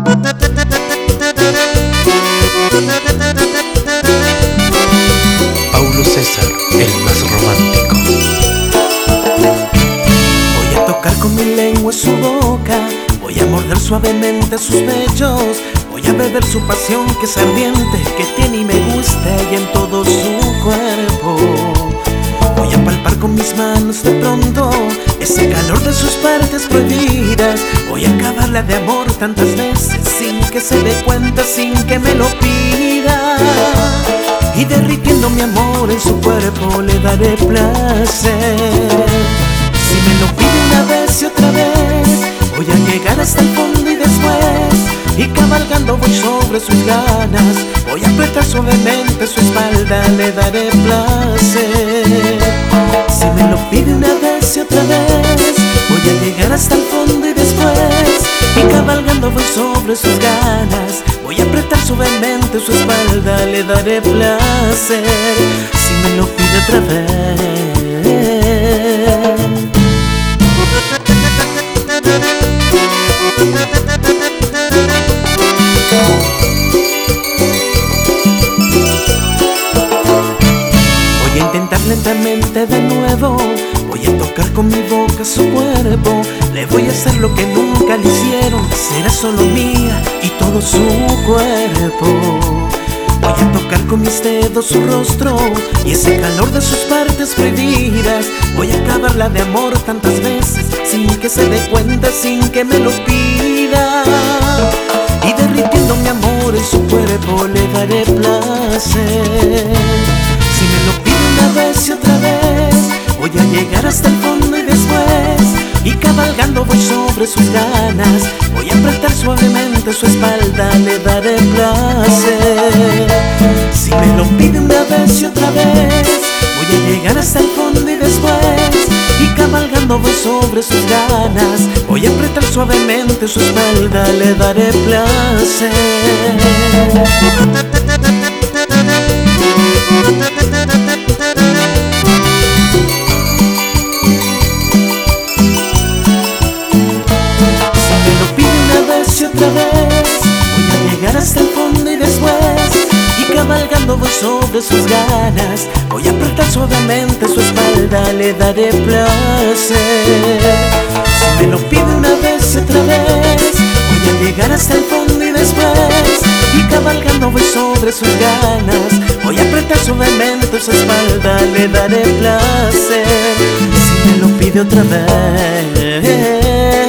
Paulo César, el más romántico. Voy a tocar con mi lengua su boca, voy a morder suavemente sus pechos, voy a beber su pasión que es ardiente, que tiene y me gusta y en todo su cuerpo. Voy a palpar con mis manos de pronto ese calor de sus partes prohibidas. Voy a acabarla de amor tantas veces sin que se dé cuenta, sin que me lo pida. Y derritiendo mi amor en su cuerpo le daré placer. Si me lo pide una vez y otra vez, voy a llegar hasta el fondo y después, y cabalgando voy sobre sus ganas, voy a apretar suavemente su espalda, le daré placer. Si me lo pide una vez y otra vez, voy a llegar hasta el fondo y después, y cabalgando voy sobre sus ganas, voy a apretar suavemente su espalda, le daré placer. Si me lo pide otra vez. Voy a intentar lentamente de nuevo, voy a tocar con mi boca su cuerpo, le voy a hacer lo que nunca le hicieron, será solo mía y todo su cuerpo. Voy a tocar con mis dedos su rostro y ese calor de sus partes prohibidas, voy a acabarla de amor tantas veces sin que se dé cuenta, sin que me lo pida. Y derritiendo mi amor en su cuerpo le daré placer. Si me lo pide una vez y otra vez, voy a llegar hasta el fondo y después, y cabalgando voy sobre sus ganas, voy a apretar suavemente su espalda, le daré placer. Si me lo pide una vez y otra vez, voy a llegar hasta el fondo y después, y cabalgando voy sobre sus ganas, voy a apretar suavemente su espalda, le daré placer. Otra vez, voy a llegar hasta el fondo y después, y cabalgando voy sobre sus ganas, voy a apretar suavemente su espalda, le daré placer. Si me lo pide una vez y otra vez, voy a llegar hasta el fondo y después, y cabalgando voy sobre sus ganas, voy a apretar suavemente su espalda, le daré placer. Si me lo pide otra vez.